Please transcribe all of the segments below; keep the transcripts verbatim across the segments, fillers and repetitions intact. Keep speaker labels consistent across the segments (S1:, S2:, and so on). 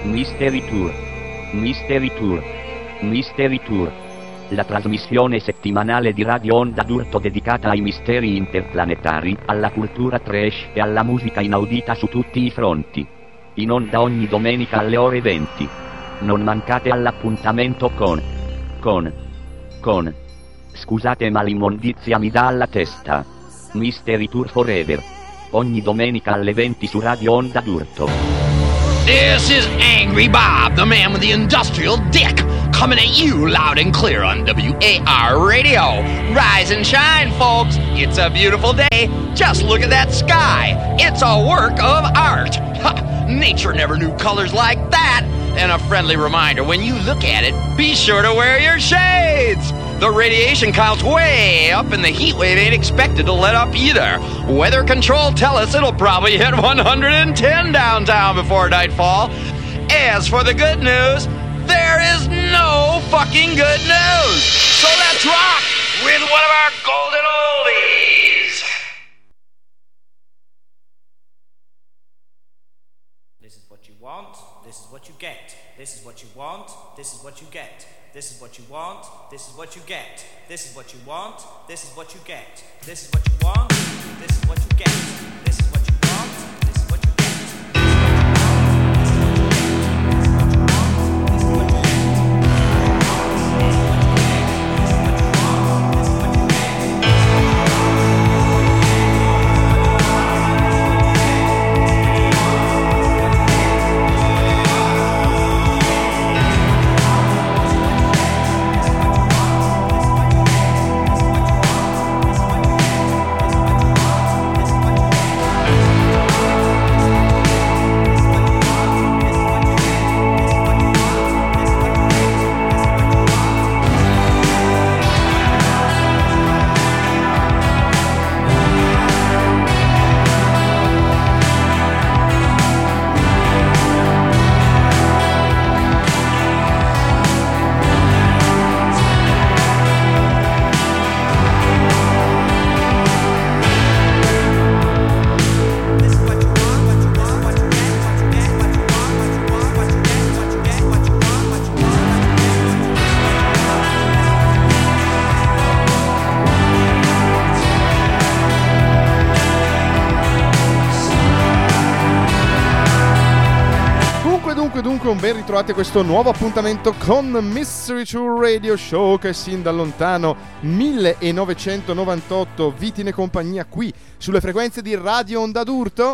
S1: Mystery Tour. Mystery Tour. Mystery Tour. La trasmissione settimanale di Radio Onda d'Urto dedicata ai misteri interplanetari, alla cultura trash e alla musica inaudita su tutti i fronti. In onda ogni domenica alle ore venti. Non mancate all'appuntamento con... con... con... Scusate ma l'immondizia mi dà alla testa. Mystery Tour Forever. Ogni domenica alle venti su Radio Onda d'Urto.
S2: This is Angry Bob, the man with the industrial dick, coming at you loud and clear on W A R Radio. Rise and shine, folks. It's a beautiful day. Just look at that sky. It's a work of art. Ha! Nature never knew colors like that. And a friendly reminder, when you look at it, be sure to wear your shades. The radiation count's way up and the heat wave ain't expected to let up either. Weather control tell us it'll probably hit one hundred ten downtown before nightfall. As for the good news, there is no fucking good news. So let's rock with one of our golden oldies.
S3: This is what you want, this is what you get. This is what you want, this is what you get. This is what you want, this is what you get. This is what you want, this is what you get. This is what you want, this is what you get. This is what you want, this is what you get.
S4: Un ben ritrovati a questo nuovo appuntamento con Mystery Tour Radio Show che sin da lontano millenovecentonovantotto vi tiene compagnia qui sulle frequenze di Radio Onda d'Urto,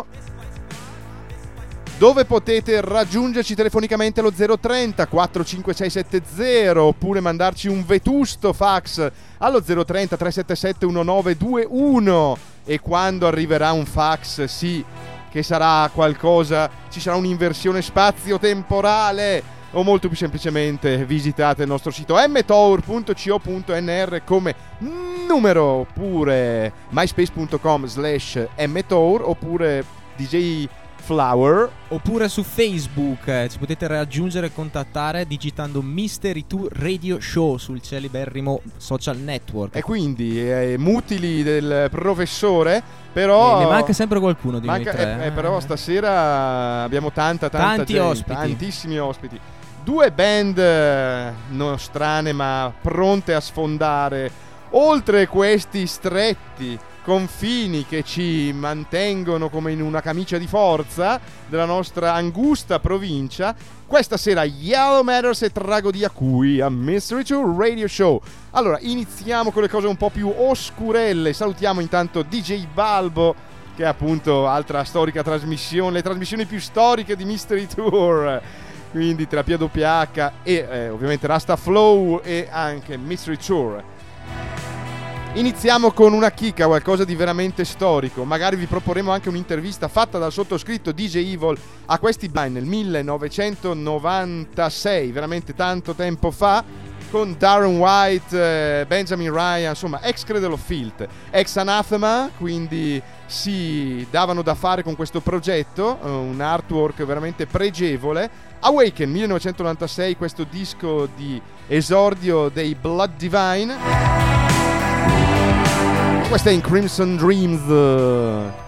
S4: dove potete raggiungerci telefonicamente allo zero trenta quattro cinque sei sette zero oppure mandarci un vetusto fax allo zero trenta tre sette sette uno nove due uno, e quando arriverà un fax, sì, che sarà qualcosa, ci sarà un'inversione spazio-temporale, o molto più semplicemente visitate il nostro sito m tour punto co punto n r come numero, oppure myspace punto com slash mtour, oppure D J Flower,
S5: oppure su Facebook eh, ci potete raggiungere e contattare digitando Mystery Tour Radio Show sul celeberrimo social network.
S4: E quindi eh, mutili del professore, però
S5: e ne manca sempre qualcuno di
S4: manca,
S5: noi tre,
S4: eh, eh, però stasera abbiamo tanta tanta
S5: tanti
S4: gente,
S5: ospiti,
S4: tantissimi ospiti, due band eh, nostrane ma pronte a sfondare oltre questi stretti confini che ci mantengono come in una camicia di forza della nostra angusta provincia. Questa sera Yellow Matters e Tragodia qui a Mystery Tour Radio Show. Allora, iniziamo con le cose un po' più oscurelle. Salutiamo intanto D J Balbo, che è appunto altra storica trasmissione, le trasmissioni più storiche di Mystery Tour, quindi Terapia W H e eh, ovviamente Rasta Flow e anche Mystery Tour. Iniziamo con una chicca, qualcosa di veramente storico. Magari vi proporremo anche un'intervista fatta dal sottoscritto D J Evil a questi blind nel millenovecentonovantasei, veramente tanto tempo fa, con Darren White, eh, Benjamin Ryan, insomma ex Cradle of Filth, ex Anathema, quindi si davano da fare con questo progetto, eh, un artwork veramente pregevole. Awaken millenovecentonovantasei, questo disco di esordio dei Blood Divine. Questa è in Crimson Dreams.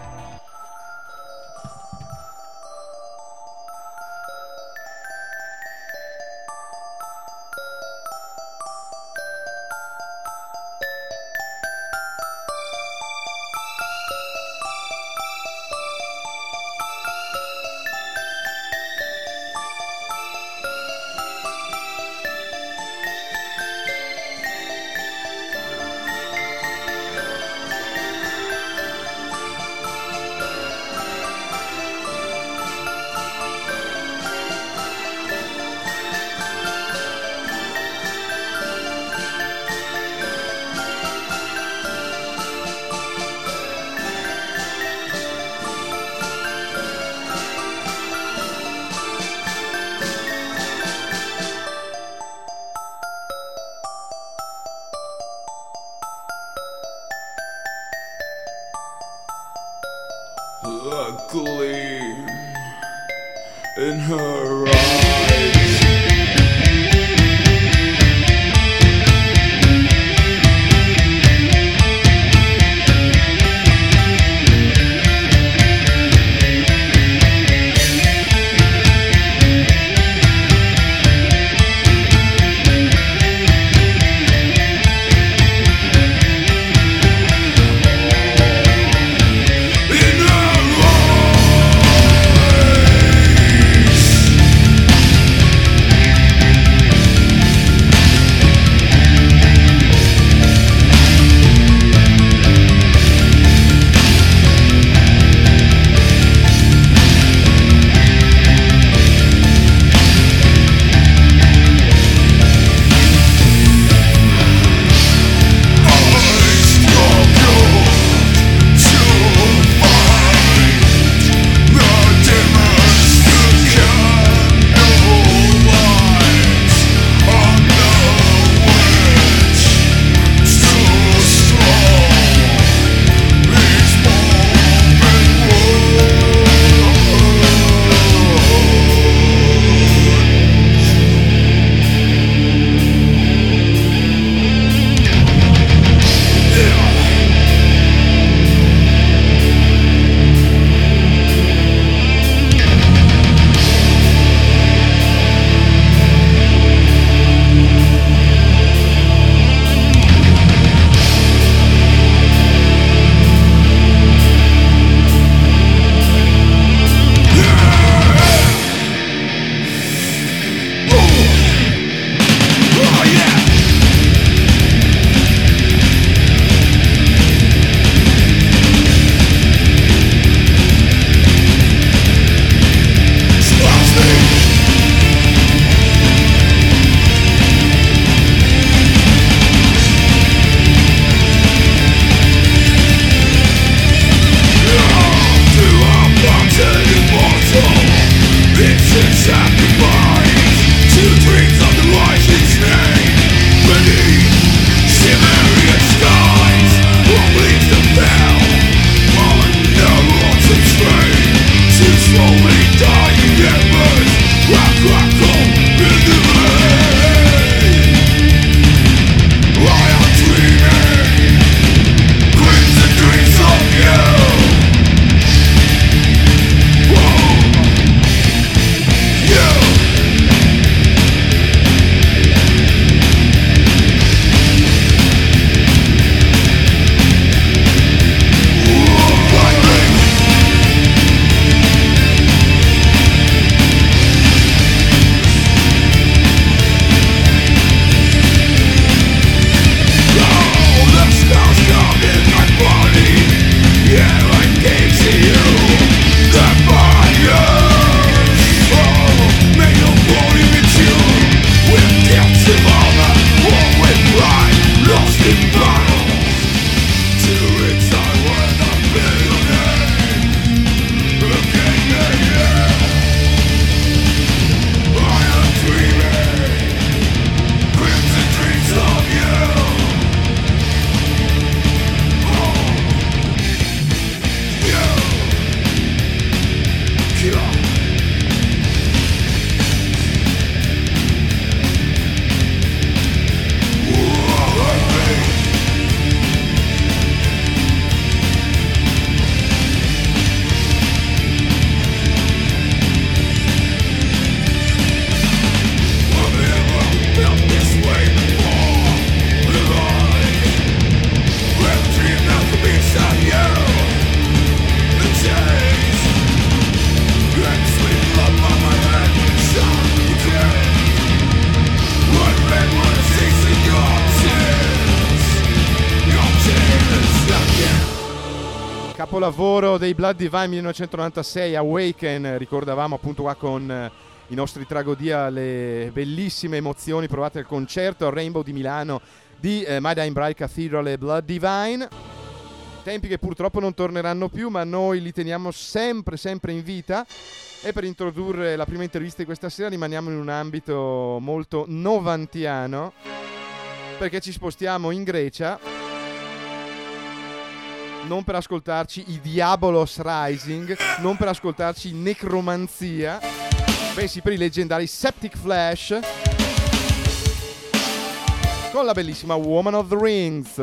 S6: a gleam in her eyes.
S4: Capolavoro dei Blood Divine millenovecentonovantasei, Awaken. Ricordavamo appunto qua con eh, i nostri Tragodia le bellissime emozioni provate al concerto al Rainbow di Milano di eh, My Dying Bride Cathedral e Blood Divine. Tempi che purtroppo non torneranno più, ma noi li teniamo sempre sempre in vita. E per introdurre la prima intervista di questa sera rimaniamo in un ambito molto novantiano, perché ci spostiamo in Grecia non per ascoltarci i Diabolos Rising, non per ascoltarci Necromanzia, bensì per i leggendari Septic Flash con la bellissima Woman of the Rings.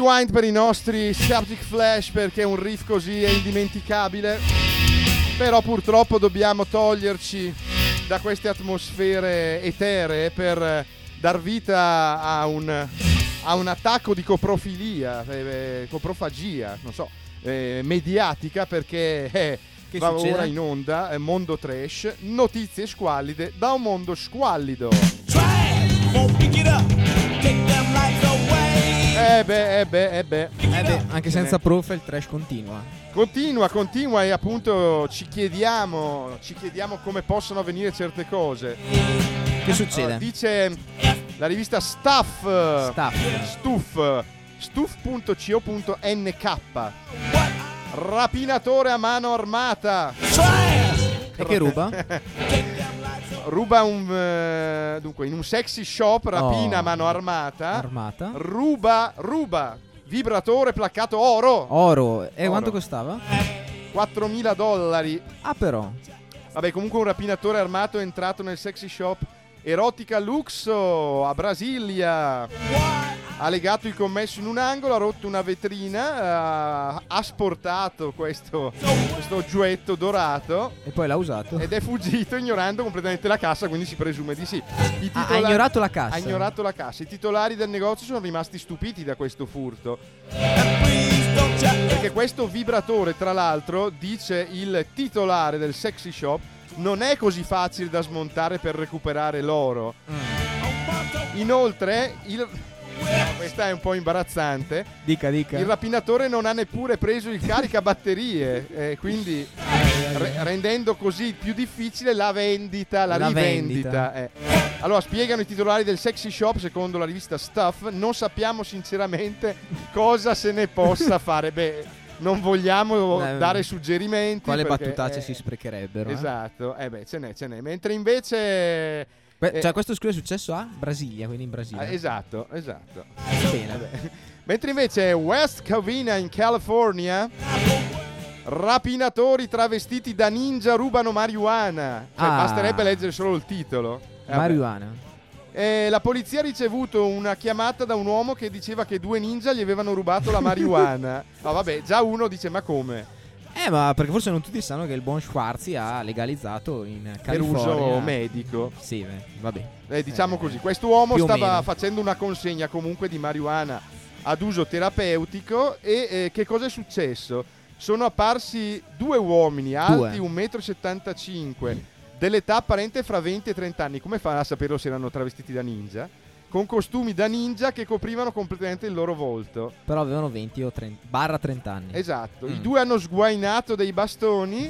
S4: Rewind per i nostri Septic Flash, perché un riff così è indimenticabile. Però purtroppo dobbiamo toglierci da queste atmosfere eteree per dar vita a un, a un attacco di coprofilia, eh, coprofagia, non so, eh, mediatica, perché eh,
S5: Che
S4: va
S5: succede?
S4: ora in onda eh, Mondo Trash, notizie squallide da un mondo squallido. Eh beh, eh beh, eh beh.
S5: Eh beh, anche senza proof il trash continua.
S4: Continua, continua e appunto ci chiediamo, ci chiediamo come possono avvenire certe cose.
S5: Che succede?
S4: Allora, dice la rivista Stuff,
S5: Stuff.
S4: Stuff, stuff punto co punto n k. Rapinatore a mano armata.
S5: E che ruba?
S4: Ruba un eh, dunque in un sexy shop, rapina
S5: Oh.
S4: a mano armata.
S5: Armata.
S4: Ruba, ruba vibratore placcato oro.
S5: Oro. E
S4: Oro.
S5: quanto costava?
S4: quattromila dollari.
S5: Ah, però.
S4: Vabbè, comunque un rapinatore armato è entrato nel sexy shop Erotica Luxo a Brasilia. Ha legato il commesso in un angolo, ha rotto una vetrina, eh, ha sportato questo, questo oggetto dorato
S5: E poi l'ha usato.
S4: ed è fuggito ignorando completamente la cassa, quindi si presume di sì. I
S5: Ah, ha
S4: titolari-
S5: ignorato la cassa.
S4: Ha ignorato la cassa. I titolari del negozio sono rimasti stupiti da questo furto. Perché questo vibratore, tra l'altro, dice il titolare del sexy shop, non è così facile da smontare per recuperare l'oro. Inoltre, il... questa è un po' imbarazzante.
S5: Dica, dica.
S4: Il rapinatore non ha neppure preso il caricabatterie, eh, quindi re- rendendo così più difficile la vendita, la,
S5: La
S4: rivendita.
S5: vendita.
S4: eh. Allora, spiegano i titolari del sexy shop, secondo la rivista Stuff, non sappiamo sinceramente cosa se ne possa fare. Beh, non vogliamo
S5: Eh,
S4: dare suggerimenti.
S5: Quale
S4: perché,
S5: battutacce
S4: eh,
S5: si sprecherebbero? eh?
S4: Esatto, eh beh, ce n'è, ce n'è. Mentre invece...
S5: Que-
S4: eh,
S5: cioè, questo scusa è successo a Brasilia, quindi in Brasile.
S4: eh, esatto, esatto.
S5: Bene.
S4: Mentre invece West Covina in California, rapinatori travestiti da ninja rubano marijuana. Cioè,
S5: Ah.
S4: basterebbe leggere solo il titolo. Eh, vabbè.
S5: Marijuana.
S4: Eh, la polizia ha ricevuto una chiamata da un uomo che diceva che due ninja gli avevano rubato la marijuana. No, vabbè, già uno dice ma come?
S5: Eh, ma perché forse non tutti sanno che il buon Schwarzi ha legalizzato in
S4: Per
S5: California.
S4: uso medico.
S5: Sì, beh, vabbè.
S4: Eh, diciamo
S5: Eh,
S4: così, quest'uomo
S5: più o
S4: stava
S5: meno.
S4: facendo una consegna comunque di marijuana ad uso terapeutico e eh, che cosa è successo? Sono apparsi due uomini alti
S5: Due.
S4: uno virgola settantacinque metri, dell'età apparente fra venti e trenta anni. Come fa a saperlo se erano travestiti da ninja? Con costumi da ninja che coprivano completamente il loro volto.
S5: Però avevano venti o trenta barra trenta anni.
S4: Esatto, i
S5: Mm.
S4: due hanno sguainato dei bastoni,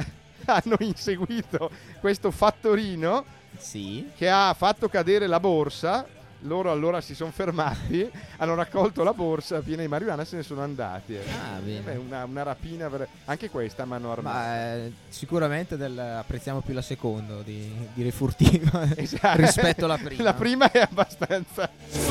S4: hanno inseguito questo fattorino
S5: Sì.
S4: che ha fatto cadere la borsa. Loro allora si sono fermati, hanno raccolto la borsa piena di marijuana e se ne sono andati. eh.
S5: Ah, bene.
S4: Beh, una, una rapina, ver- anche questa a mano armata.
S5: Ma eh, sicuramente del- apprezziamo più la seconda di, di refurtiva
S4: Esatto.
S5: rispetto alla prima.
S4: La prima è abbastanza.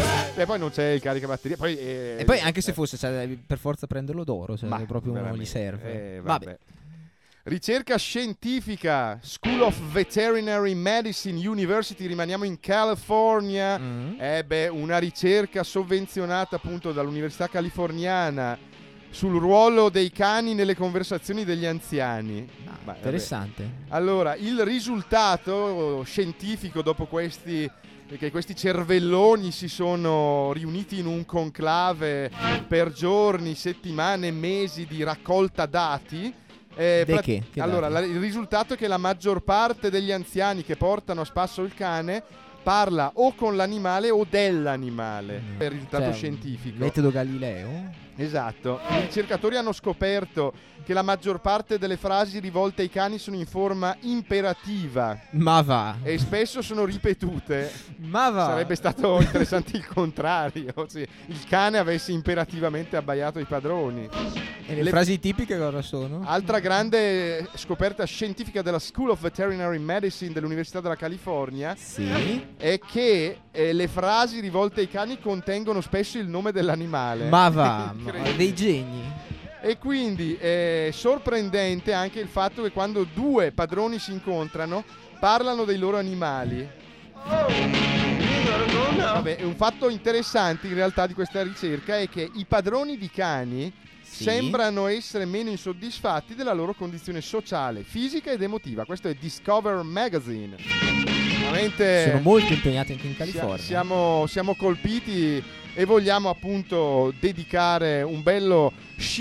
S4: E poi non c'è il caricabatterie. Poi, eh,
S5: E poi anche se fosse, cioè, devi per forza prenderlo d'oro, cioè
S4: ma
S5: proprio non
S4: veramente,
S5: gli serve.
S4: eh,
S5: vabbè.
S4: vabbè. Ricerca scientifica, School of Veterinary Medicine University, rimaniamo in California.
S5: Mm.
S4: Eh beh, una ricerca sovvenzionata appunto dall'Università Californiana sul ruolo dei cani nelle conversazioni degli anziani.
S5: Ah,
S4: Ma, vabbè.
S5: interessante.
S4: Allora, il risultato scientifico dopo questi che questi cervelloni si sono riuniti in un conclave per giorni, settimane, mesi di raccolta dati. Eh,
S5: De che? Che
S4: allora,
S5: dati?
S4: la- il risultato è che la maggior parte degli anziani che portano a spasso il cane parla o con l'animale o dell'animale.
S5: Mm.
S4: È il risultato
S5: Cioè,
S4: scientifico.
S5: Metodo Galileo?
S4: Esatto. I ricercatori hanno scoperto che la maggior parte delle frasi rivolte ai cani sono in forma imperativa
S5: Ma va.
S4: e spesso sono ripetute.
S5: Ma va.
S4: Sarebbe stato interessante il contrario, se il cane avesse imperativamente abbaiato ai padroni.
S5: E le,
S4: le-
S5: frasi tipiche cosa sono?
S4: Altra grande scoperta scientifica della School of Veterinary Medicine dell'Università della California
S5: Sì.
S4: è che eh, le frasi rivolte ai cani contengono spesso il nome dell'animale.
S5: Ma va. ma-
S4: Incredibile.
S5: dei geni.
S4: E quindi è sorprendente anche il fatto che quando due padroni si incontrano parlano dei loro animali. Vabbè, un fatto interessante in realtà di questa ricerca è che i padroni di cani
S5: Sì.
S4: sembrano essere meno insoddisfatti della loro condizione sociale, fisica ed emotiva. Questo è Discover Magazine. Veramente
S5: Sono molto impegnati anche in
S4: sia-
S5: California.
S4: siamo, siamo colpiti e vogliamo appunto dedicare un bello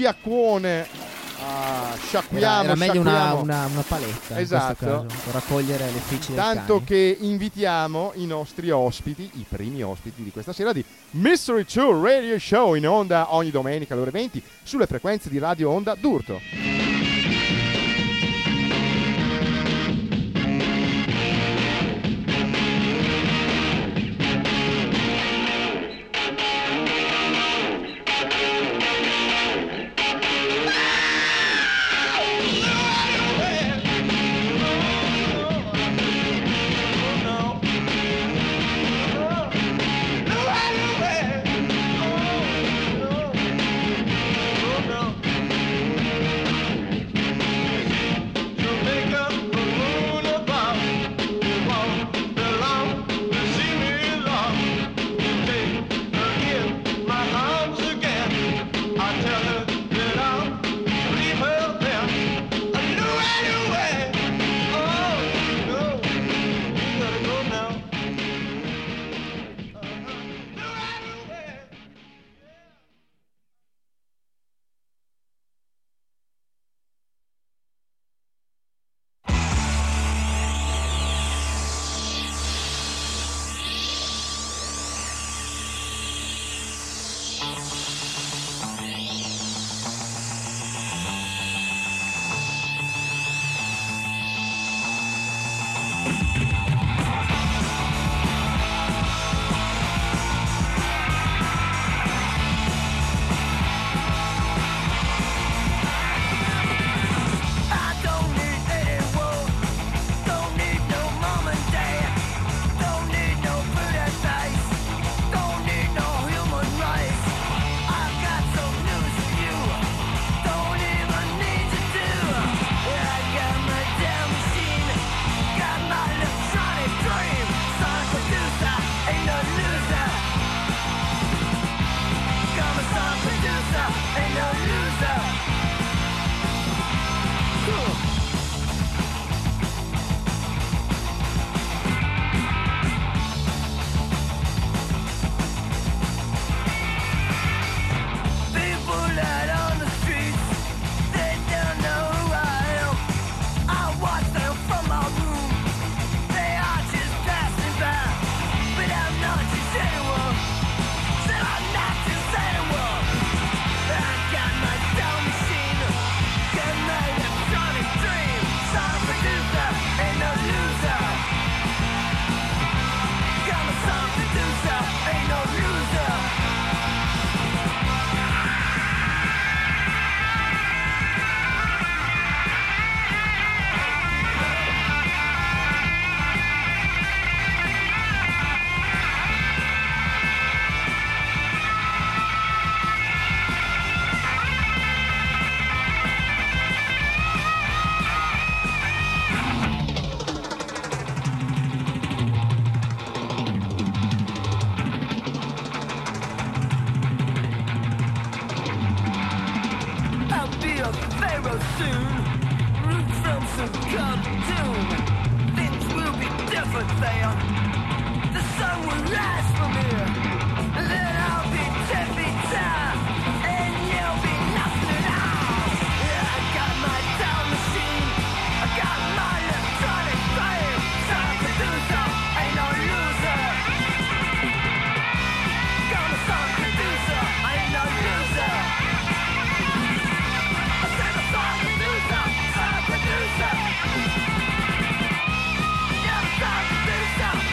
S4: sciacquone a sciacquiamo,
S5: Era, era meglio una,
S4: sciacquiamo.
S5: una, una paletta
S4: Esatto.
S5: in questo caso, per raccogliere le feci del
S4: Tanto
S5: cane.
S4: che invitiamo i nostri ospiti, i primi ospiti di questa sera di Mystery Tour Radio Show, in onda ogni domenica alle ore venti sulle frequenze di Radio Onda d'Urto.
S7: Producer.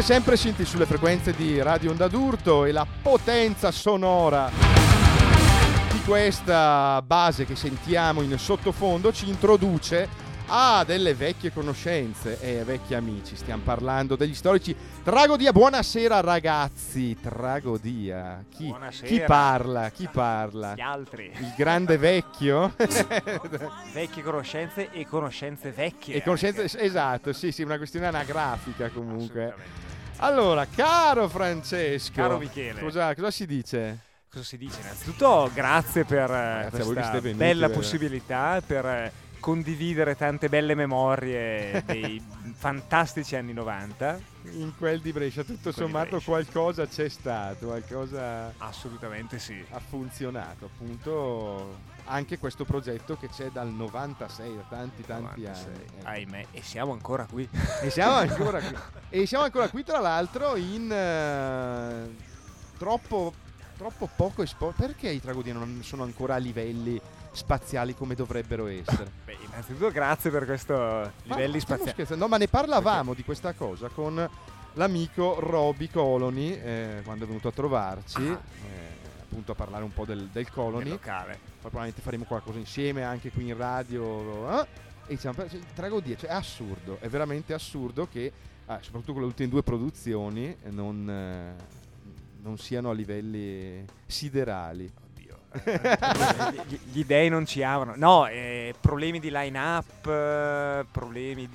S4: sempre senti sulle frequenze di Radio Onda d'Urto, e la potenza sonora di questa base che sentiamo in sottofondo ci introduce a delle vecchie conoscenze e vecchi amici. Stiamo parlando degli storici Tragodia. Buonasera ragazzi. Tragodia. Chi,
S7: Buonasera.
S4: chi parla? Chi parla?
S7: Gli altri.
S4: Il grande vecchio?
S7: Vecchie conoscenze e conoscenze vecchie.
S4: E conoscenze,
S7: anche.
S4: esatto, sì, sì, una questione anagrafica comunque.
S7: Assolutamente.
S4: Allora, caro Francesco,
S7: Caro Michele.
S4: cosa, cosa si dice?
S7: Cosa si dice? Innanzitutto grazie per eh,
S4: Grazie a voi che
S7: questa
S4: siete venuti,
S7: bella
S4: vero?
S7: possibilità, per eh, condividere tante belle memorie dei fantastici anni novanta.
S4: In quel di Brescia, tutto
S7: In quel di
S4: sommato
S7: Brescia.
S4: qualcosa c'è stato, qualcosa
S7: Assolutamente sì.
S4: ha funzionato, appunto anche questo progetto che c'è dal novantasei, da tanti tanti
S7: novantasei.
S4: anni. Ecco.
S7: Ahimè, e siamo ancora qui.
S4: E siamo ancora qui. E siamo ancora qui, tra l'altro, in eh, troppo, troppo poco esposto. Perché i Tragodi non sono ancora a livelli spaziali come dovrebbero essere?
S7: Beh, innanzitutto grazie per questo
S4: Ma
S7: livelli
S4: stiamo
S7: spaziali.
S4: scherzando? No, ma ne parlavamo di questa cosa con l'amico Roby Colony eh, quando è venuto a trovarci,
S7: Ah.
S4: eh, appunto a parlare un po' del, del Colony.
S7: Nel locale.
S4: Poi probabilmente faremo qualcosa insieme anche qui in radio. eh? E diciamo, cioè, Tragodia, cioè, è assurdo, è veramente assurdo che ah, soprattutto con le ultime due produzioni eh, non, eh, non siano a livelli siderali.
S7: Oddio. Eh, gli, gli dei non ci amano. No, eh, problemi di line-up, eh, problemi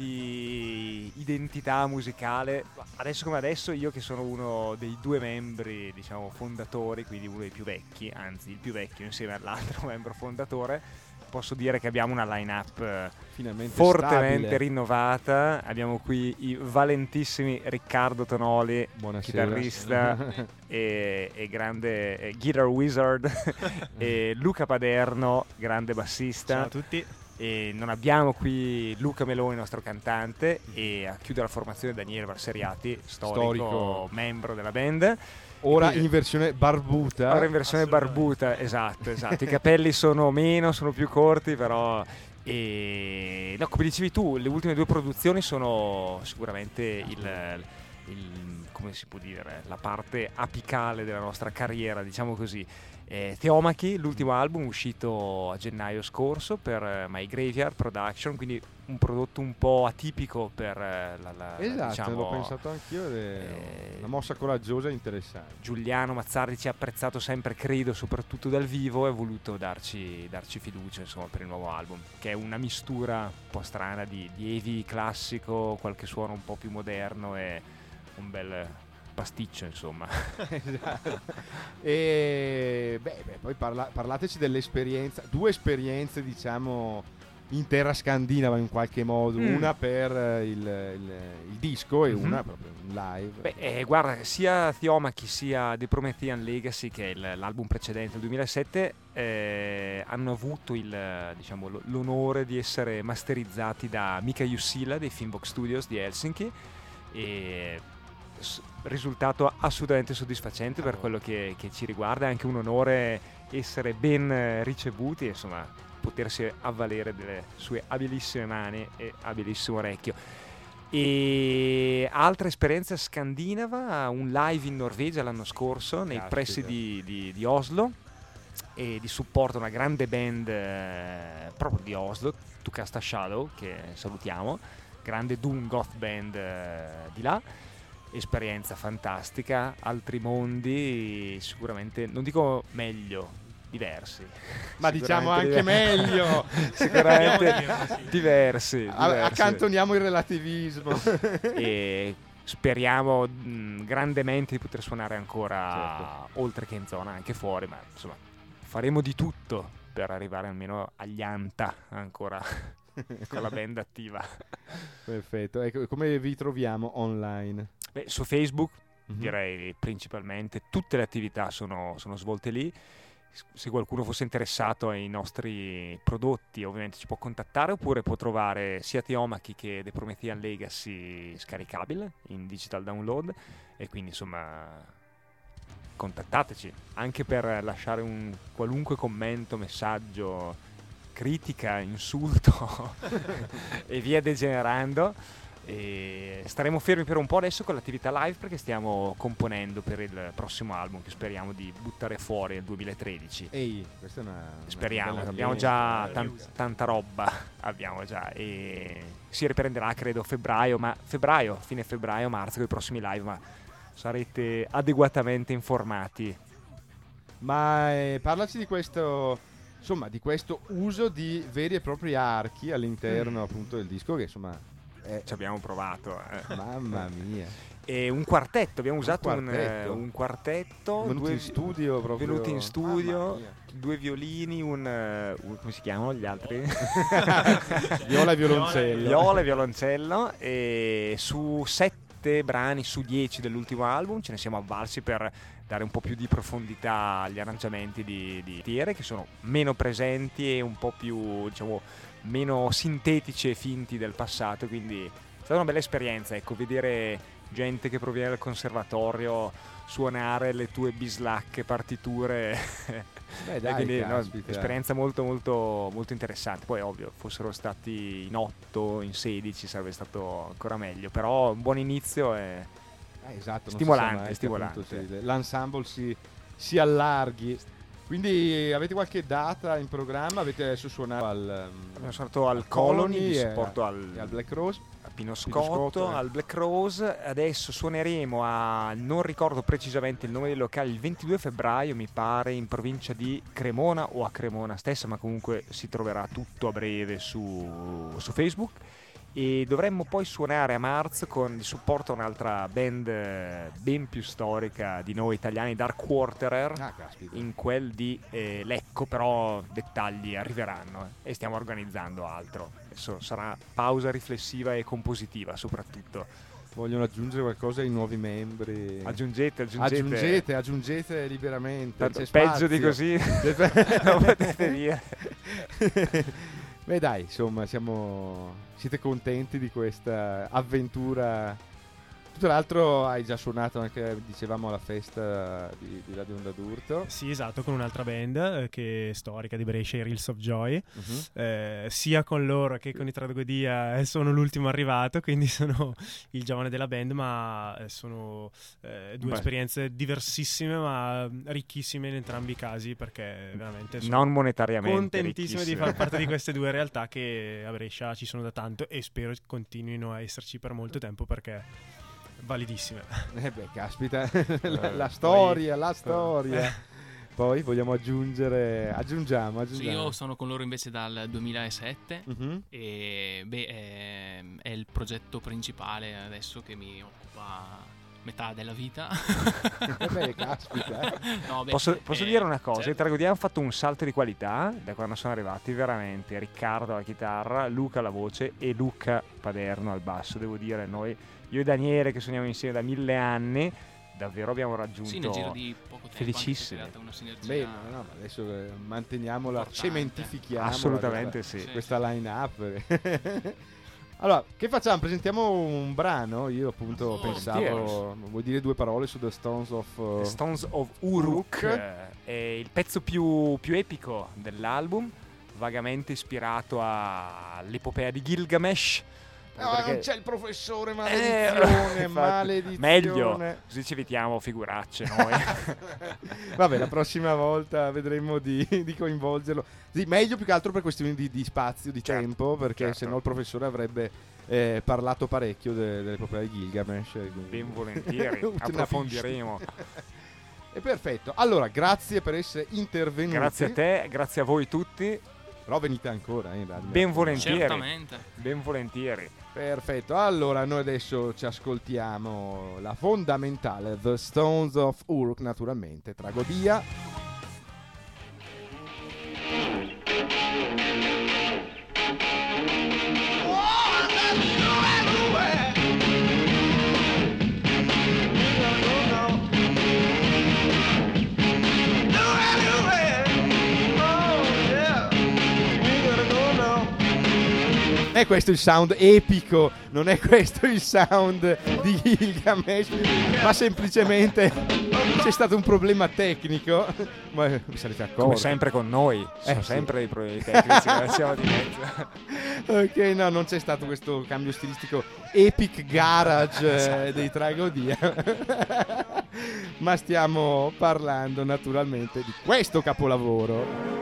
S7: di identità musicale. Adesso come adesso, io che sono uno dei due membri, diciamo, fondatori, quindi uno dei più vecchi, anzi il più vecchio insieme all'altro membro fondatore, posso dire che abbiamo una line-up eh,
S4: Finalmente
S7: fortemente
S4: stabile.
S7: rinnovata. Abbiamo qui i valentissimi Riccardo Tonoli,
S4: Buonasera.
S7: chitarrista e, e grande eh, guitar wizard, e Luca Paderno, grande bassista.
S5: Ciao a tutti.
S7: E non abbiamo qui Luca Meloni, nostro cantante, e a chiudere la formazione Daniele Varseriati, storico,
S4: Storico.
S7: membro della band.
S4: Ora
S7: Quindi-
S4: in versione barbuta.
S7: Ora in versione barbuta, esatto, esatto. I capelli sono meno, sono più corti, però. E no, come dicevi tu, le ultime due produzioni sono sicuramente il, il- come si può dire, la parte apicale della nostra carriera, diciamo così. Eh, Theomachy, l'ultimo album uscito a gennaio scorso per eh, My Graveyard Production, quindi un prodotto un po' atipico per eh, la, la
S4: Esatto,
S7: diciamo,
S4: l'ho pensato anch'io ed è
S7: eh,
S4: una mossa coraggiosa e interessante.
S7: Giuliano Mazzardi ci ha apprezzato sempre, credo, soprattutto dal vivo, e ha voluto darci, darci fiducia, insomma, per il nuovo album, che è una mistura un po' strana di, di heavy classico, qualche suono un po' più moderno e un bel pasticcio, insomma.
S4: Esatto. E beh, beh, poi parla- parlateci dell'esperienza, due esperienze diciamo in terra scandinava in qualche modo,
S7: Mm.
S4: una per eh, il, il- il disco e
S7: Mhm.
S4: una proprio in live.
S7: Beh, eh, guarda, sia Theomachy sia The Promethean Legacy, che è il- l'album precedente, il duemilasette, eh, hanno avuto il, diciamo, lo- l'onore di essere masterizzati da Mika Jussila dei Finvox Studios di Helsinki, e s- risultato assolutamente soddisfacente per quello che, che ci riguarda. È anche un onore essere ben eh, ricevuti e, insomma, potersi avvalere delle sue abilissime mani e abilissimo orecchio. E altra esperienza scandinava, un live in Norvegia l'anno scorso nei
S4: Caspita.
S7: pressi di, di- di Oslo, e di supporto a una grande band eh, proprio di Oslo, To Cast a Shadow, che salutiamo, grande doom goth band eh, di là. Esperienza fantastica, altri mondi, sicuramente, non dico meglio, diversi.
S4: Ma diciamo anche
S7: Sicuramente
S4: meglio.
S7: Sicuramente
S5: Dobbiamo dirlo, sì.
S7: diversi,
S4: A-
S7: diversi.
S4: accantoniamo il relativismo.
S7: E speriamo mh, grandemente di poter suonare ancora,
S4: Certo.
S7: oltre che in zona, anche fuori, ma insomma faremo di tutto per arrivare almeno agli Anta ancora con la band attiva.
S4: Perfetto. Ecco, come vi troviamo online?
S7: Beh, su Facebook
S4: Mhm.
S7: direi principalmente, tutte le attività sono, sono svolte lì. S- Se qualcuno fosse interessato ai nostri prodotti, ovviamente ci può contattare, oppure può trovare sia Theomachy che The Promethean Legacy scaricabile in digital download, e quindi, insomma, contattateci anche per lasciare un qualunque commento, messaggio, critica, insulto e via degenerando. E staremo fermi per un po' adesso con l'attività live perché stiamo componendo per il prossimo album che speriamo di buttare fuori nel duemilatredici.
S4: Ehi, questa è una,
S7: Speriamo,
S4: una
S7: abbiamo già tan- tanta roba, abbiamo già, e si riprenderà credo a febbraio, ma febbraio, fine febbraio, marzo con i prossimi live, ma sarete adeguatamente informati.
S4: Ma eh, parlaci di questo, insomma, di questo uso di veri e propri archi all'interno mm. appunto del disco, che insomma è...
S7: ci abbiamo provato. Eh.
S4: Mamma mia.
S7: E un quartetto, abbiamo
S4: un
S7: usato
S4: quartetto.
S7: un, un quartetto,
S4: venuti
S7: due,
S4: in studio proprio.
S7: venuti in studio, due violini, un, un come si chiamano gli altri?
S4: Viola e violoncello.
S7: Viola e violoncello, e su sette brani su dieci dell'ultimo album ce ne siamo avvalsi per dare un po' più di profondità agli arrangiamenti di, di Tiere, che sono meno presenti e un po' più, diciamo, meno sintetici e finti del passato, quindi è stata una bella esperienza, ecco, vedere gente che proviene dal conservatorio suonare le tue bislacche partiture.
S4: Beh, dai,
S7: quindi no,
S4: caspita.
S7: esperienza molto molto molto interessante. Poi ovvio, fossero stati in otto, in sedici sarebbe stato ancora meglio, però un buon inizio e
S4: eh, esatto,
S7: stimolante,
S4: mai,
S7: stimolante.
S4: Appunto, sì, l'ensemble si, si allarghi. Quindi avete qualche data in programma? Avete adesso suonato al,
S7: abbiamo suonato al Colony, di
S4: e,
S7: supporto al,
S4: e al Black Rose,
S7: a Pino
S4: Scotto,
S7: Scotto,
S4: eh.
S7: al Black Rose. Adesso suoneremo a, non ricordo precisamente il nome del locale, il ventidue febbraio mi pare, in provincia di Cremona o a Cremona stessa, ma comunque si troverà tutto a breve su, su Facebook. E dovremmo poi suonare a marzo con di supporto a un'altra band ben più storica di noi italiani, Dark Quarterer,
S4: ah, caspita.
S7: in quel di eh, Lecco, però dettagli arriveranno eh, e stiamo organizzando altro. Adesso sarà pausa riflessiva e compositiva soprattutto.
S4: Vogliono aggiungere qualcosa ai nuovi membri?
S7: Aggiungete, aggiungete.
S4: Aggiungete, aggiungete liberamente.
S7: Tanto
S4: c'è
S7: peggio
S4: spazio.
S7: di così non potete dire.
S4: Beh dai, insomma, siamo siete contenti di questa avventura? Tra l'altro hai già suonato anche, dicevamo, alla festa di, di Radio Onda d'Urto.
S8: Sì, esatto, con un'altra band eh, che è storica di Brescia, i Reels of Joy.
S4: Uh-huh.
S8: eh, sia con loro che con i Tragodia eh, sono l'ultimo arrivato, quindi sono il giovane della band, ma eh, sono eh, due
S7: Beh.
S8: esperienze diversissime ma ricchissime in entrambi i casi, perché veramente sono
S7: Non monetariamente
S8: contentissimo di
S7: ricchissime.
S8: far parte di queste due realtà che a Brescia ci sono da tanto e spero continuino a esserci per molto tempo, perché validissime.
S4: Eh beh, caspita, la, la storia, la storia. Poi vogliamo aggiungere, aggiungiamo, aggiungiamo.
S9: Sì, io sono con loro invece dal duemilasette
S4: uh-huh.
S9: e beh, è, è il progetto principale adesso che mi occupa metà della vita.
S4: Eh beh, caspita.
S9: No, beh,
S7: Posso, posso
S9: eh,
S7: dire una cosa?
S9: certo.
S7: I Tragodia hanno fatto un salto di qualità da quando sono arrivati, veramente. Riccardo alla chitarra, Luca alla voce e Luca Paderno al basso. Devo dire, noi, io e Daniele che suoniamo insieme da mille anni, davvero abbiamo raggiunto.
S9: Sì, nel giro di poco tempo
S7: felicissimi.
S9: anche si è creata una sinergia.
S4: Beh, ma no, ma adesso eh, manteniamola,
S9: Importante.
S4: cementifichiamo
S7: Assolutamente sì.
S9: Sì.
S4: questa line-up. Allora, che facciamo? Presentiamo un brano. Io appunto
S9: Oh,
S4: pensavo, vuoi dire due parole su The Stones of uh,
S7: The Stones of Uruk, eh, è il pezzo più, più epico dell'album, vagamente ispirato a- all'epopea di Gilgamesh.
S4: Ah,
S7: perché-
S4: non c'è il professore,
S7: Eh,
S4: maledizione,
S7: infatti,
S4: maledizione.
S7: meglio, così ci evitiamo figuracce noi.
S4: Vabbè, la prossima volta vedremo di, di coinvolgerlo. Sì, meglio più che altro per questioni di, di spazio, di
S7: Certo,
S4: tempo, perché
S7: certo.
S4: se no il professore avrebbe eh, parlato parecchio de- dell'epopea di Gilgamesh. quindi-
S7: Ben volentieri,
S4: Una
S7: approfondiremo.
S4: È perfetto. Allora, grazie per essere intervenuti.
S7: Grazie a te, grazie a voi tutti,
S4: Però venite ancora, eh, in radio.
S7: ben volentieri.
S9: Certamente.
S7: Ben volentieri.
S4: Perfetto, allora noi adesso ci ascoltiamo la fondamentale The Stones of Uruk, naturalmente, Tragodia. Non è questo il sound epico, non è questo il sound di Gilgamesh, ma semplicemente c'è stato un problema tecnico. Ma vi sarete accorti.
S7: Come sempre con noi, ci sono
S4: Eh, sì.
S7: sempre dei problemi tecnici, che siamo di mezzo.
S4: Ok, no, non c'è stato questo cambio stilistico epic garage eh, dei Tragodia. Ma stiamo parlando naturalmente di questo capolavoro.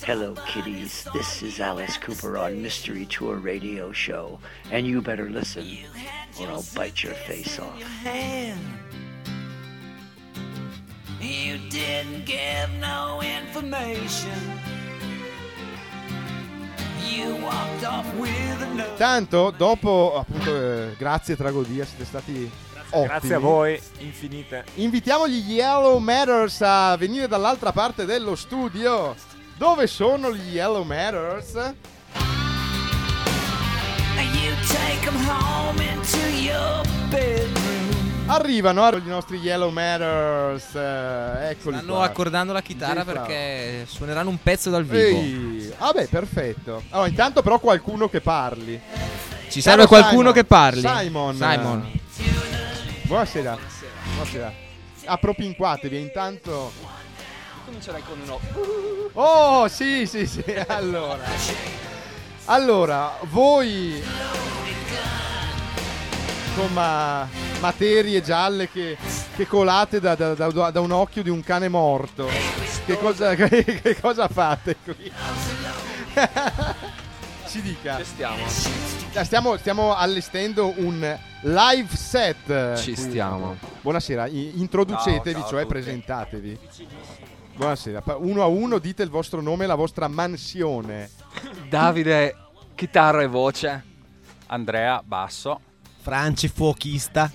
S10: Hello, kiddies. This is Alice Cooper on Mystery Tour Radio Show, and you better listen, or I'll bite your face off.
S11: You didn't give no information. You walked off with a note.
S4: Tanto dopo, appunto, eh, grazie Tragodia, siete stati ottimi.
S7: Grazie a voi, infinite.
S4: Invitiamo gli Yellow Matters a venire dall'altra parte dello studio. Dove sono gli Yellow Matters?
S11: You take 'em home into your bedroom.
S4: Arrivano i nostri Yellow Matters. eh, Eccoli
S5: Stanno
S4: qua.
S5: accordando la chitarra
S4: Jay Flower.
S5: perché suoneranno un pezzo dal vivo.
S4: Ehi, vabbè, perfetto. Allora, intanto però qualcuno che parli.
S5: Ci serve
S4: Caro
S5: qualcuno
S4: Simon.
S5: che parli.
S4: Simon.
S5: Simon.
S4: Buonasera. Buonasera. Appropinquatevi, intanto.
S12: Comincerai con uno.
S4: Oh, sì, sì, sì. Allora. Allora, voi insomma, materie gialle che, che colate da, da, da, da un occhio di un cane morto. Che cosa, che, che cosa fate qui? Ci dica.
S12: Stiamo.
S4: Stiamo, stiamo allestendo un live set.
S12: Ci stiamo.
S4: Buonasera, i- introducetevi,
S12: Ciao, ciao
S4: cioè
S12: a tutti.
S4: presentatevi. Buonasera, Pa- uno a uno dite il vostro nome e la vostra mansione.
S12: Davide, chitarra e voce. Andrea, basso.
S13: Franci, fuochista.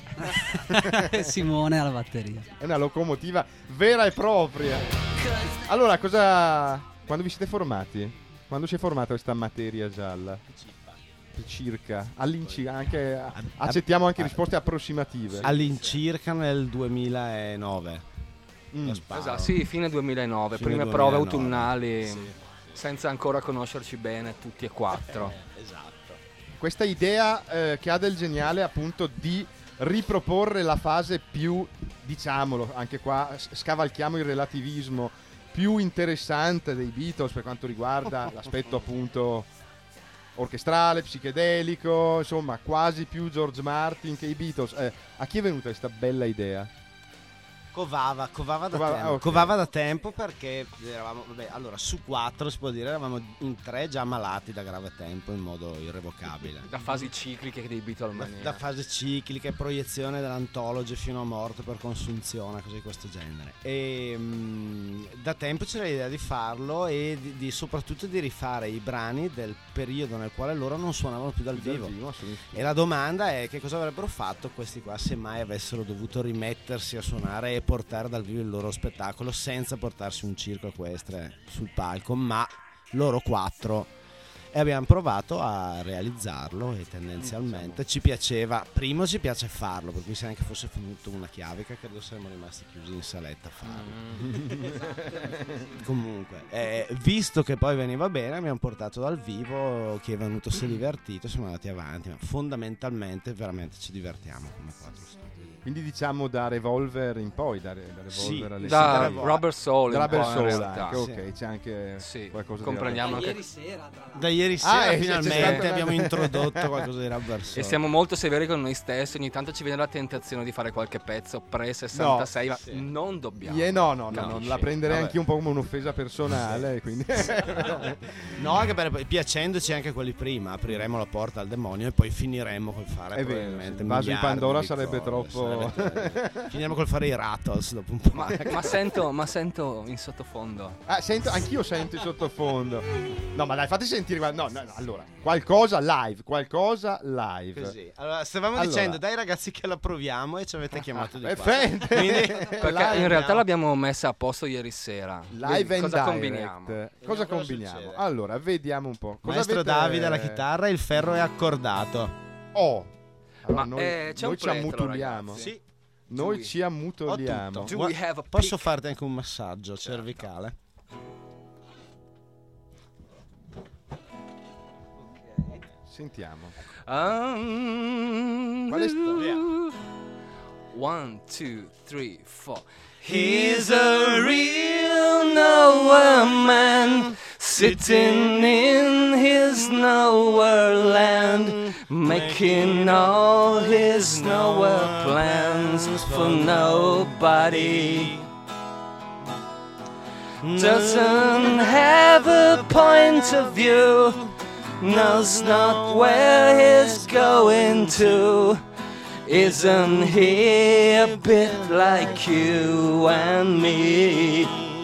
S14: Simone alla batteria.
S4: È una locomotiva vera e propria. Allora, cosa... Quando vi siete formati? Quando si è formata questa materia gialla? Circa. All'incirca, anche... Accettiamo anche risposte approssimative.
S13: All'incirca nel duemilanove.
S4: Mm.
S12: Esatto, sì, fine duemilanove,
S13: Fine
S12: prime
S13: duemilanove,
S12: prove autunnali,
S13: sì.
S12: senza ancora conoscerci bene tutti e quattro.
S13: Esatto.
S4: Questa idea eh, che ha del geniale appunto di riproporre la fase più, diciamolo, anche qua s- scavalchiamo il relativismo, più interessante dei Beatles per quanto riguarda l'aspetto appunto orchestrale, psichedelico, insomma quasi più George Martin che i Beatles. Eh, a chi è venuta questa bella idea?
S13: Covava, covava da
S4: Covava-
S13: tempo.
S4: ah, ok.
S13: Covava da tempo perché eravamo, vabbè, allora su quattro si può dire, eravamo in tre già malati da grave tempo in modo irrevocabile.
S12: Da fasi cicliche dei Beatlemania.
S13: Da fase cicliche, proiezione dell'antology fino a morte per consunzione, cose di questo genere. E mm, da tempo c'era l'idea di farlo e di, di- soprattutto di rifare i brani del periodo nel quale loro non suonavano più dal
S4: Dal
S13: vivo.
S4: vivo, assolutamente.
S13: E la domanda è che cosa avrebbero fatto questi qua se mai avessero dovuto rimettersi a suonare e portare dal vivo il loro spettacolo senza portarsi un circo equestre sul palco, ma loro quattro. E abbiamo provato a realizzarlo e tendenzialmente ci piaceva, primo ci piace farlo, per cui se anche fosse venuto una chiavica credo saremmo rimasti chiusi in saletta a farlo. Comunque, eh, visto che poi veniva bene, abbiamo portato dal vivo, chi è venuto si è divertito, siamo andati avanti, ma fondamentalmente veramente ci divertiamo come quattro stati.
S4: Quindi diciamo da Revolver in poi, da, da Revolver
S13: Sì,
S4: alle
S12: da
S4: sì,
S12: Rubber Soul
S4: da
S12: in
S4: Rubber
S12: poi, in
S4: Soul
S12: realtà.
S4: anche, ok,
S12: Sì.
S4: c'è anche
S12: Sì,
S4: qualcosa
S12: comprendiamo
S4: di
S12: anche
S13: Da ieri sera
S4: Ah, eh, c'è
S13: finalmente
S4: stato-
S13: abbiamo introdotto qualcosa di Rubber Soul.
S12: E siamo molto severi con noi stessi, ogni tanto ci viene la tentazione di fare qualche pezzo pre sessantasei,
S4: No,
S12: ma
S4: sì.
S12: non dobbiamo.
S4: Yeah, no, no, no, non
S12: Capisci?
S4: la prenderei
S12: Vabbè.
S4: anch'io un po' come un'offesa personale, quindi
S13: No, anche per, piacendoci anche quelli prima, apriremo la porta al demonio e poi finiremo col fare
S4: È vero,
S13: probabilmente
S4: sì, il vaso di
S13: miliardi
S4: Pandora
S13: di
S4: sarebbe
S13: cose,
S4: troppo-
S13: sarebbe- finiremo col fare i Rattles dopo un po'.
S12: Ma, ma sento, ma sento in sottofondo.
S4: Ah, sento, anch'io sento il sottofondo. No, ma dai, fate sentire. guarda- No, no, no, allora, qualcosa live, qualcosa live.
S13: Così. Allora, stavamo
S4: Allora.
S13: dicendo, dai ragazzi che la proviamo e ci avete chiamato di qua.
S4: Perfetto.
S13: Quindi,
S12: Perché in realtà l'abbiamo messa a posto ieri sera.
S4: Live
S12: Quindi
S4: and
S12: cosa
S4: direct.
S12: combiniamo?
S4: Cosa
S13: cosa
S4: combiniamo?
S13: succede?
S4: Allora, vediamo un po'. Cosa
S13: Maestro
S4: avete-
S13: Davide alla chitarra, il ferro è accordato.
S4: Oh. Allora,
S12: Ma,
S4: noi,
S12: eh, c'è
S4: noi
S12: un
S4: ci
S12: pretro,
S4: ammutuliamo.
S12: ragazzi.
S13: Sì.
S4: Noi
S12: Sì.
S4: ci
S13: Ho
S4: ammutoliamo.
S13: tutto.
S12: Do
S13: Gua-
S12: we have a
S13: Posso
S12: pick?
S13: farti anche un massaggio cervicale?
S4: Sentiamo.
S12: Um,
S4: Qual è sta-
S12: One, two, three, four.
S11: He's a real nowhere man, sitting in his nowhere land, making all his nowhere plans for nobody. doesn't have a point of view, knows not where he's going to. Isn't he a bit like you and me?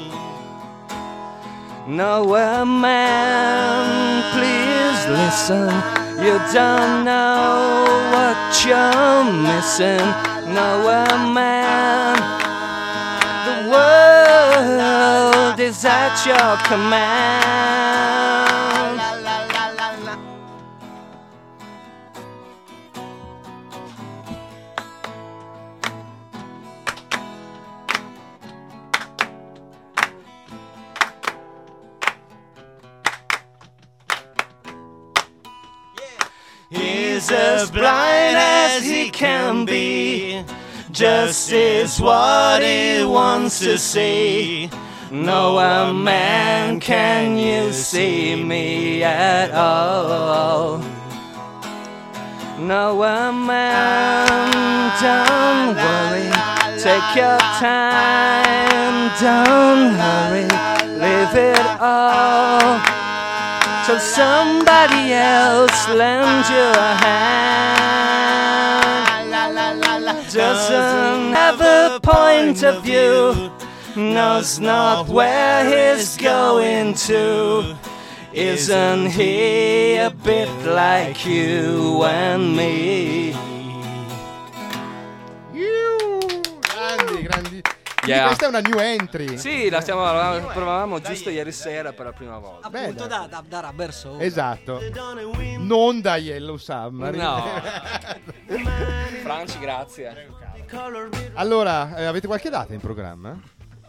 S11: Nowhere man, please listen. You don't know what you're missing. Nowhere man, the world is at your command. He's as blind as he can be, just is what he wants to see. No a man can you see me at all. No a man, don't worry, take your time, don't hurry, leave it all till somebody else lends you a hand. Doesn't have a point of view, knows not where he's going to. Isn't he a bit like you and me?
S4: Grandi, grandi.
S12: Yeah.
S4: Questa è una new entry.
S12: Sì, la stiamo la provavamo giusto ieri sera per la prima volta.
S14: Appunto da, da, da Rubber Soul.
S4: Esatto. Non da Yellow Submarine.
S12: No. Franci, grazie.
S4: Allora, eh, avete qualche data in programma?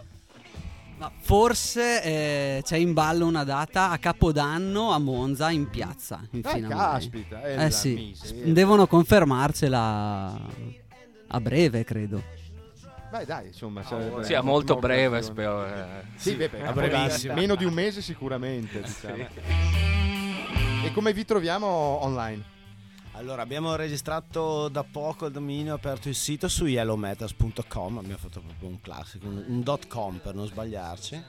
S14: Ma forse eh, c'è in ballo una data a Capodanno a Monza in piazza. In
S4: Ah,
S14: fine a
S4: caspita,
S14: mai.
S4: è la
S14: Eh sì,
S4: miseria.
S14: devono confermarcela a breve, credo.
S4: Beh dai, insomma, sarebbe
S12: Sì, a molto
S4: un'ottima
S12: breve,
S4: occasione.
S12: spero. eh.
S4: Sì, beh, beh,
S13: a brevissimo.
S4: meno di un mese sicuramente, diciamo. E come vi troviamo online?
S13: Allora, abbiamo registrato da poco il dominio, aperto il sito su yellow meters punto com, abbiamo fatto proprio un classico, un, un .com per non sbagliarci,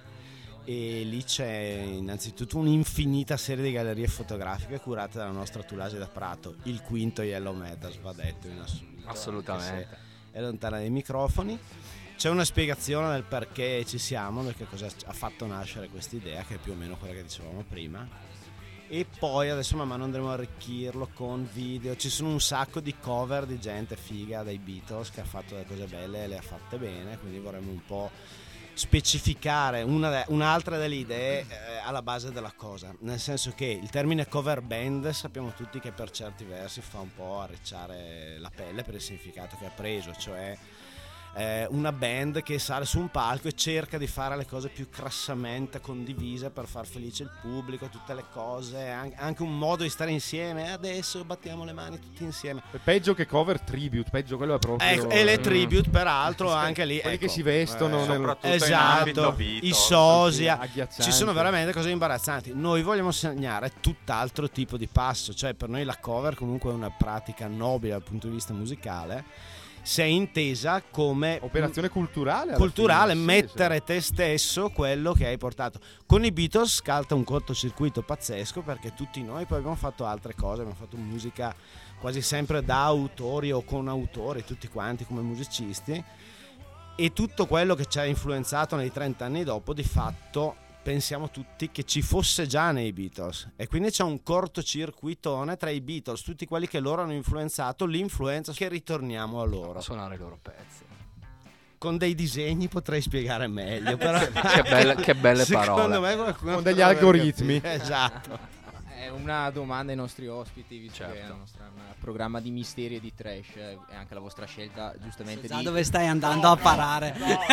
S13: e lì c'è innanzitutto un'infinita serie di gallerie fotografiche curate dalla nostra Tulasi da Prato, il quinto Yellow Meters, va detto in assoluto.
S12: Assolutamente.
S13: È lontana dai microfoni. C'è una spiegazione del perché ci siamo, del che cosa ha fatto nascere questa idea, che è più o meno quella che dicevamo prima. E poi adesso man mano andremo a arricchirlo con video. Ci sono un sacco di cover di gente figa dai Beatles che ha fatto delle cose belle e le ha fatte bene, quindi vorremmo un po' specificare una de- un'altra delle idee eh, alla base della cosa, nel senso che il termine cover band sappiamo tutti che per certi versi fa un po' arricciare la pelle per il significato che ha preso, cioè eh, una band che sale su un palco e cerca di fare le cose più crassamente condivise per far felice il pubblico, tutte le cose, an- anche un modo di stare insieme. Adesso battiamo le mani tutti insieme.
S4: Peggio che cover tribute, peggio quello è proprio.
S13: Ecco, e le tribute peraltro anche lì,
S4: quelli
S13: ecco,
S4: che si vestono
S13: eh,
S4: nel-
S13: soprattutto
S4: in ambito
S13: esatto,
S4: Beatles,
S13: i sosia,
S4: agghiaccianti.
S13: ci sono veramente cose imbarazzanti. Noi vogliamo segnare tutt'altro tipo di passo, cioè per noi la cover comunque è una pratica nobile dal punto di vista musicale, se è intesa come
S4: operazione culturale, alla
S13: culturale
S4: fine, sì,
S13: mettere te stesso quello che hai portato. Con i Beatles scalta un cortocircuito pazzesco, perché tutti noi poi abbiamo fatto altre cose, abbiamo fatto musica quasi sempre da autori o con autori, tutti quanti come musicisti, e tutto quello che ci ha influenzato nei trenta anni dopo di fatto pensiamo tutti che ci fosse già nei Beatles, e quindi c'è un cortocircuitone tra i Beatles, tutti quelli che loro hanno influenzato, l'influenza che ritorniamo a loro
S12: A suonare i loro pezzi.
S13: con dei disegni potrei spiegare meglio, però
S12: Che belle- che belle
S13: secondo
S12: parole.
S13: me qualcuno
S4: Con degli
S13: potrebbe
S4: algoritmi.
S13: capire. Esatto.
S15: È una domanda ai nostri ospiti, visto
S12: Certo.
S15: che è un nostro un programma di misteri e di trash, e anche la vostra scelta giustamente
S14: Già
S15: di...
S14: dove stai andando a parare?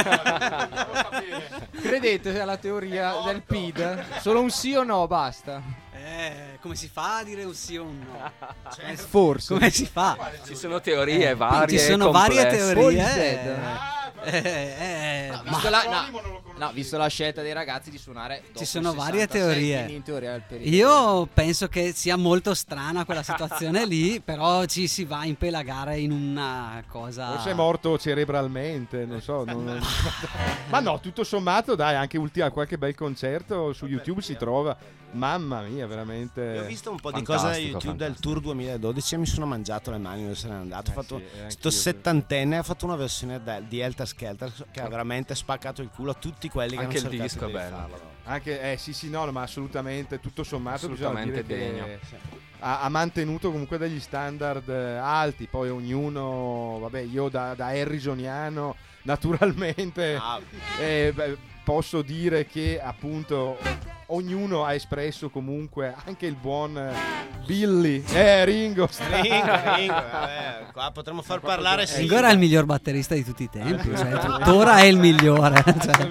S15: Credete alla teoria del P I D? Solo un sì o no, basta.
S14: Eh, come si fa a dire un sì o un no?
S15: Cioè, forse.
S14: Come si fa?
S12: Ci sono teorie varie.
S14: Ci sono
S12: complesse.
S14: varie teorie.
S15: Paul Dead.
S14: Eh, eh, eh,
S15: No,
S14: ma-
S15: visto la- no. No, visto la scelta dei ragazzi di suonare dopo
S14: Ci sono
S15: il
S14: varie
S15: sessantasei,
S14: teorie.
S15: quindi in teoria è il periodo.
S14: Io penso che sia molto strana quella situazione lì, però ci si va a impelagare in una cosa.
S4: Forse è morto cerebralmente, non so. Non... Ma no, tutto sommato, dai, anche ultima, qualche bel concerto su YouTube si trova. Mamma mia, veramente.
S13: Io ho visto un po' di
S4: fantastico,
S13: cose da YouTube
S4: fantastico.
S13: del Tour duemiladodici e mi sono mangiato le mani dove se n'è andato.
S4: Eh
S13: Ho fatto
S4: sì,
S13: sto
S4: anch'io.
S13: settantenne, ha fatto una versione de- di Helter Skelter che ha veramente spaccato il culo a tutti quelli che
S7: Anche
S13: hanno
S7: il
S13: cercato
S7: disco
S13: di
S7: è bello.
S13: farlo.
S4: Anche, eh sì sì no, ma assolutamente, tutto sommato
S7: Assolutamente
S4: bisogna dire
S7: degno.
S4: che ha, ha mantenuto comunque degli standard eh, alti, poi ognuno, vabbè, io da, da harrisoniano naturalmente
S13: Ah.
S4: eh, beh, posso dire che appunto ognuno ha espresso comunque, anche il buon eh, Billy, eh Ringo
S13: Ringo, Ringo, vabbè, qua potremmo far parlare sì.
S14: Ringo era il miglior batterista di tutti i tempi, cioè, tuttora è il migliore. Cioè.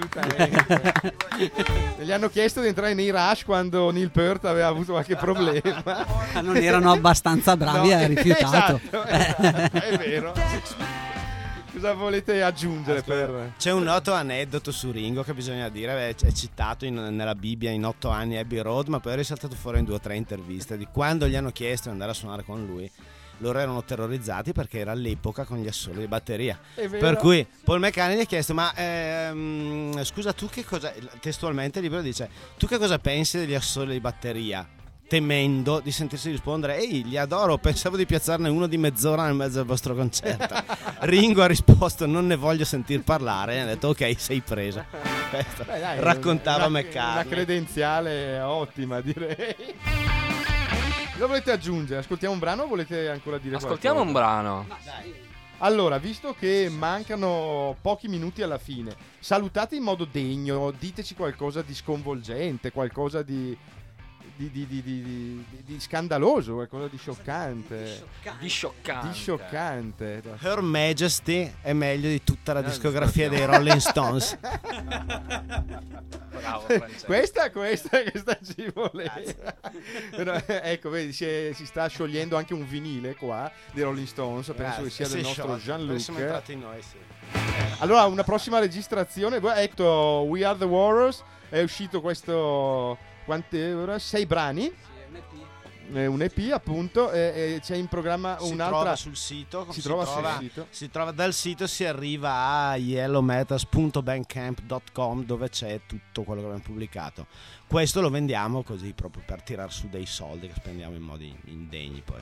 S4: Gli hanno chiesto di entrare nei Rush quando Neil Peart aveva avuto qualche problema.
S14: Non erano abbastanza bravi,
S4: No,
S14: ha rifiutato.
S4: Esatto, è vero. Cosa volete aggiungere per...
S13: C'è un noto aneddoto su Ringo che bisogna dire, è citato in- nella Bibbia in otto anni Abbey Road, ma poi è risaltato fuori in due o tre interviste di quando gli hanno chiesto di andare a suonare con lui. Loro erano terrorizzati perché era all'epoca con gli assoli di batteria.
S4: È vero.
S13: Per cui Paul McCartney gli ha chiesto: ma ehm, scusa, tu che cosa, testualmente il libro dice, tu che cosa pensi degli assoli di batteria? Temendo di sentirsi rispondere: ehi, li adoro, pensavo di piazzarne uno di mezz'ora nel mezzo del vostro concerto. Ringo ha risposto: non ne voglio sentir parlare, e ha detto: ok, sei preso. Questo
S4: Beh, dai,
S13: raccontava
S4: una,
S13: McCartney.
S4: una credenziale ottima, direi. Cosa volete aggiungere? Ascoltiamo un brano o volete ancora dire
S12: Ascoltiamo
S4: qualcosa?
S12: un brano.
S4: Allora, visto che mancano pochi minuti alla fine, salutate in modo degno, diteci qualcosa di sconvolgente, qualcosa di di, di, di, di, di, di scandaloso, qualcosa di scioccante.
S12: Di scioccante.
S4: Di scioccante.
S13: Her Majesty è meglio di tutta la discografia dei Rolling Stones.
S12: Bravo, Francesco.
S4: Questa, questa, questa ci voleva. Però, ecco, vedi, si, è- si sta sciogliendo anche un vinile qua di Rolling Stones. Penso che sia
S13: Si
S4: del
S13: è
S4: nostro
S13: sciolto,
S4: Jean-Luc.
S13: siamo entrati noi, sì.
S4: Allora, una prossima registrazione. Guarda, ecco, We Are the Warriors. È uscito questo. Quante ore? Sei brani. È un E P, appunto. E, e c'è in programma
S13: Si
S4: un'altra.
S13: trova sul sito,
S4: Si, trova,
S13: trova-
S4: sul sito.
S13: si trova dal sito, si arriva a yellow meters punto bandcamp punto com dove c'è tutto quello che abbiamo pubblicato. Questo lo vendiamo così proprio per tirar su dei soldi che spendiamo in modi indegni poi.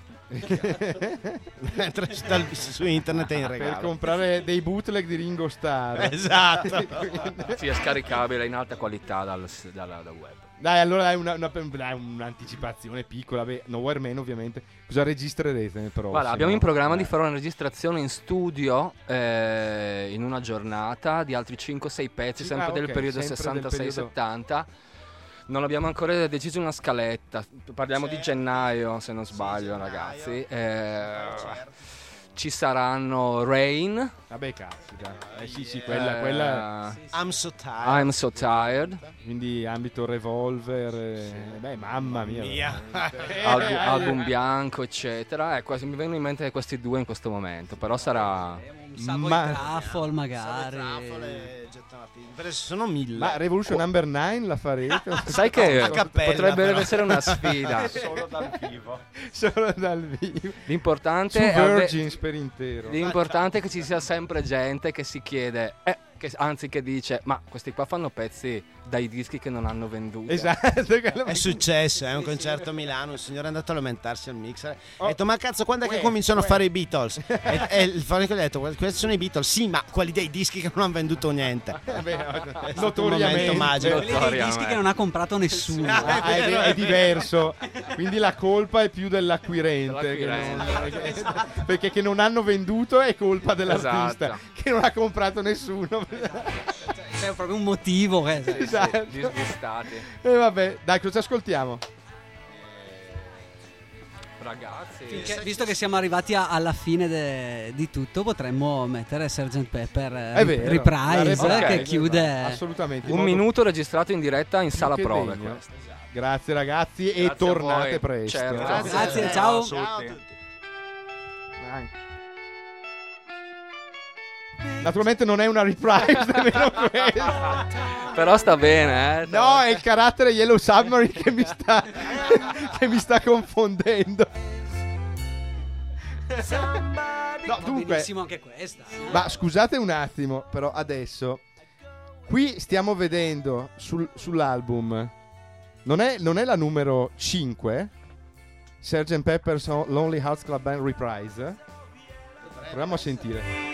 S13: Mentre dal- su internet è in regalo.
S4: Per comprare dei bootleg di Ringo Starr.
S13: Esatto.
S12: Sì, è scaricabile in alta qualità dal, dal, dal web.
S4: Dai, allora è una, una- dai, un'anticipazione piccola. Beh, Nowhere Man, ovviamente. Cosa registrerete nel prossimo?
S12: Guarda, abbiamo in programma
S4: Eh.
S12: di fare una registrazione in studio eh, in una giornata di altri cinque sei pezzi,
S4: Sì,
S12: sempre
S4: ah,
S12: del
S4: ok,
S12: periodo
S4: sempre del
S12: sessantasei
S4: periodo-
S12: settanta. Non abbiamo ancora deciso una scaletta. Parliamo di gennaio, se non sbaglio, ragazzi. Eh, ci saranno Rain.
S4: Vabbè, caspita. Eh sì, sì, quella, quella...
S13: I'm so tired.
S12: I'm so tired.
S4: Quindi ambito Revolver. eh, Beh, mamma mia.
S13: Mia.
S4: veramente.
S12: Album,
S4: Eh,
S12: album bianco, eccetera. Ecco, mi vengono in mente questi due in questo momento. Però sarà.
S14: Savoy
S4: Ma-
S14: Truffle magari.
S13: Perché sono mille.
S4: Ma Revolution Number nine la farete?
S12: Sai che
S13: A cappella,
S12: potrebbe
S13: però.
S12: essere una sfida.
S13: Solo dal vivo.
S4: Solo dal vivo. Su
S12: L'importante è, ave-
S4: Virgins per intero.
S12: l'importante è che ci sia sempre gente che si chiede, eh, che, anzi che dice, ma questi qua fanno pezzi dai dischi che non hanno venduto.
S4: Esatto.
S13: È successo, è un concerto a Milano, un signore è andato a lamentarsi al mixer,
S4: Oh.
S13: ha detto: ma cazzo, quando è che
S4: Uè,
S13: cominciano a
S4: uè.
S13: fare i Beatles? e, e il fonico gli ha detto: questi sono i Beatles. Sì, ma quelli dei dischi che non hanno venduto niente.
S4: Vabbè,
S13: È stato un
S4: notoriamente.
S13: momento magico.
S14: Quelli dei dischi che non ha comprato nessuno.
S4: Ah, è, è diverso, quindi la colpa è più dell'acquirente, che
S12: Dell'acquirente.
S4: non- che- perché che non hanno venduto è colpa dell'artista,
S12: Esatto.
S4: che non ha comprato nessuno.
S14: C'è proprio un motivo. Eh.
S4: Esatto.
S12: Disgustati.
S4: E vabbè, dai, cosa ascoltiamo?
S12: Ragazzi,
S14: Finché- visto che siamo arrivati a- alla fine de- di tutto, potremmo mettere sergeant Pepper eh,
S4: È vero,
S14: Reprise
S4: la
S14: che
S4: Reprise,
S14: chiude.
S4: assolutamente. in
S12: un
S4: modo
S12: minuto registrato in diretta in
S4: più
S12: sala
S4: che
S12: prove.
S4: degno.
S12: questo.
S4: Grazie ragazzi e
S12: Grazie a
S4: tornate
S12: voi.
S4: presto.
S12: Certo.
S14: Grazie, ciao.
S12: a tutti.
S4: Dai. Naturalmente non è una reprise, nemmeno questa.
S12: Però sta bene, eh.
S4: No, è il carattere Yellow Submarine che mi sta che mi sta confondendo. No, dunque,
S14: benissimo anche questa. eh.
S4: ma scusate un attimo, però adesso qui stiamo vedendo sul- sull'album non è, non è la numero cinque, sergeant Pepper's Lonely Hearts Club Band Reprise. Proviamo a sentire.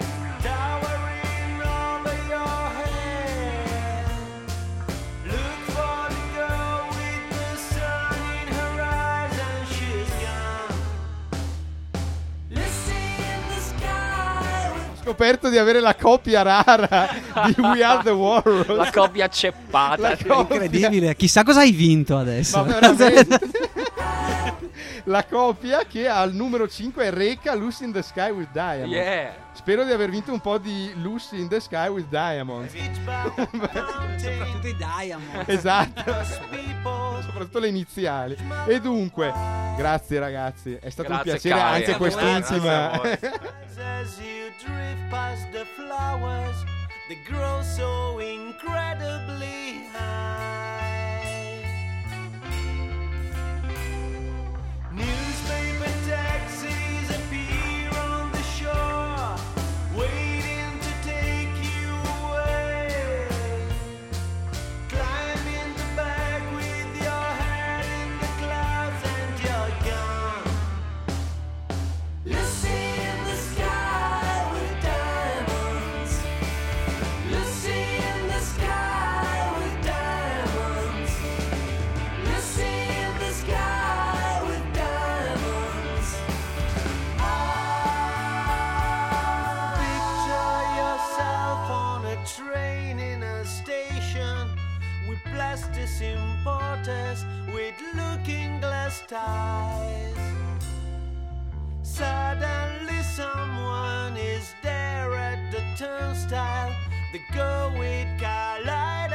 S4: Ho scoperto di avere la copia rara di We Are The World.
S12: La copia ceppata.
S4: La copia-
S14: Incredibile. Chissà cosa hai vinto adesso.
S4: Ma veramente. La copia che al numero cinque reca Lucy in the Sky with Diamonds.
S12: Yeah.
S4: Spero di aver vinto un po' di Lucy in the Sky with Diamonds.
S14: Soprattutto i Diamond.
S4: Esatto. Soprattutto le iniziali. E dunque, grazie ragazzi, è stato
S12: Grazie,
S4: un piacere
S12: cari.
S4: anche quest'ultima.
S11: As you drift past the flowers, they grow so incredibly high. Newspaper taxis appear on the shore, waiting to take you away. Climb in the bag with your head in the clouds and you're gone. Lucy in the sky with diamonds. Lucy in the sky with diamonds. Lucy in the sky with diamonds. Picture yourself on a train in a station with plastic importers with looking glass ties. Suddenly someone is there at the turnstile. The girl with Carlisle